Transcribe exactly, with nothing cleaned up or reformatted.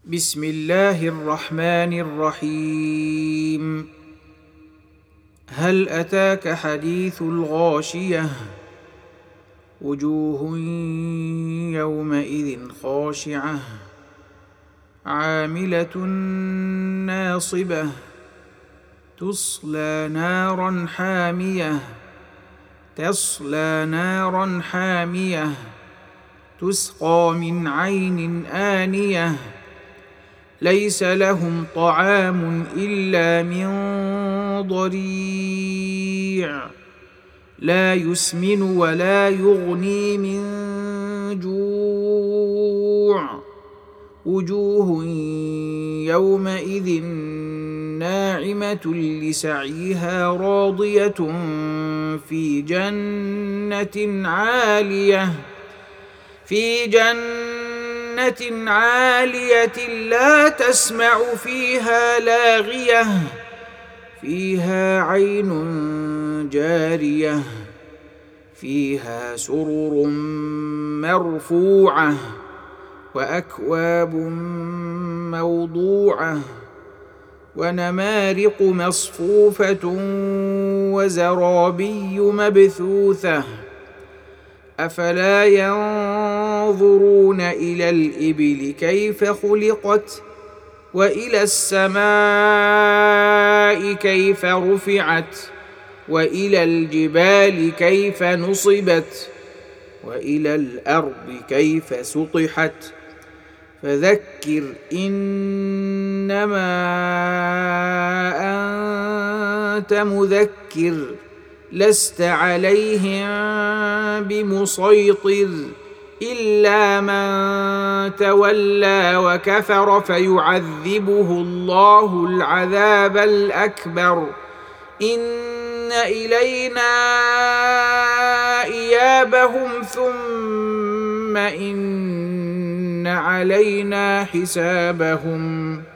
بسم الله الرحمن الرحيم. هل أتاك حديث الغاشية؟ وجوه يومئذ خاشعة عاملة ناصبة تصلى نارا حامية تصلى نارا حامية تسقى من عين آنية ليس لهم طعام إلا من ضريع لا يسمن ولا يغني من جوع وجوه يومئذ ناعمة لسعيها راضية في جنة عالية في جنة عالية لا تسمع فيها لاغية فيها عين جارية فيها سرر مرفوعة وأكواب موضوعة ونمارق مصفوفة وزرابي مبثوثة أفلا ينظرون إلى الإبل كيف خلقت وإلى السماء كيف رفعت وإلى الجبال كيف نصبت وإلى الأرض كيف سطحت فذكر إنما أنت مذكر لست عليهم بمسيطر إلا من تولى وكفر فيعذبه الله العذاب الأكبر إن إلينا إيابهم ثم إن علينا حسابهم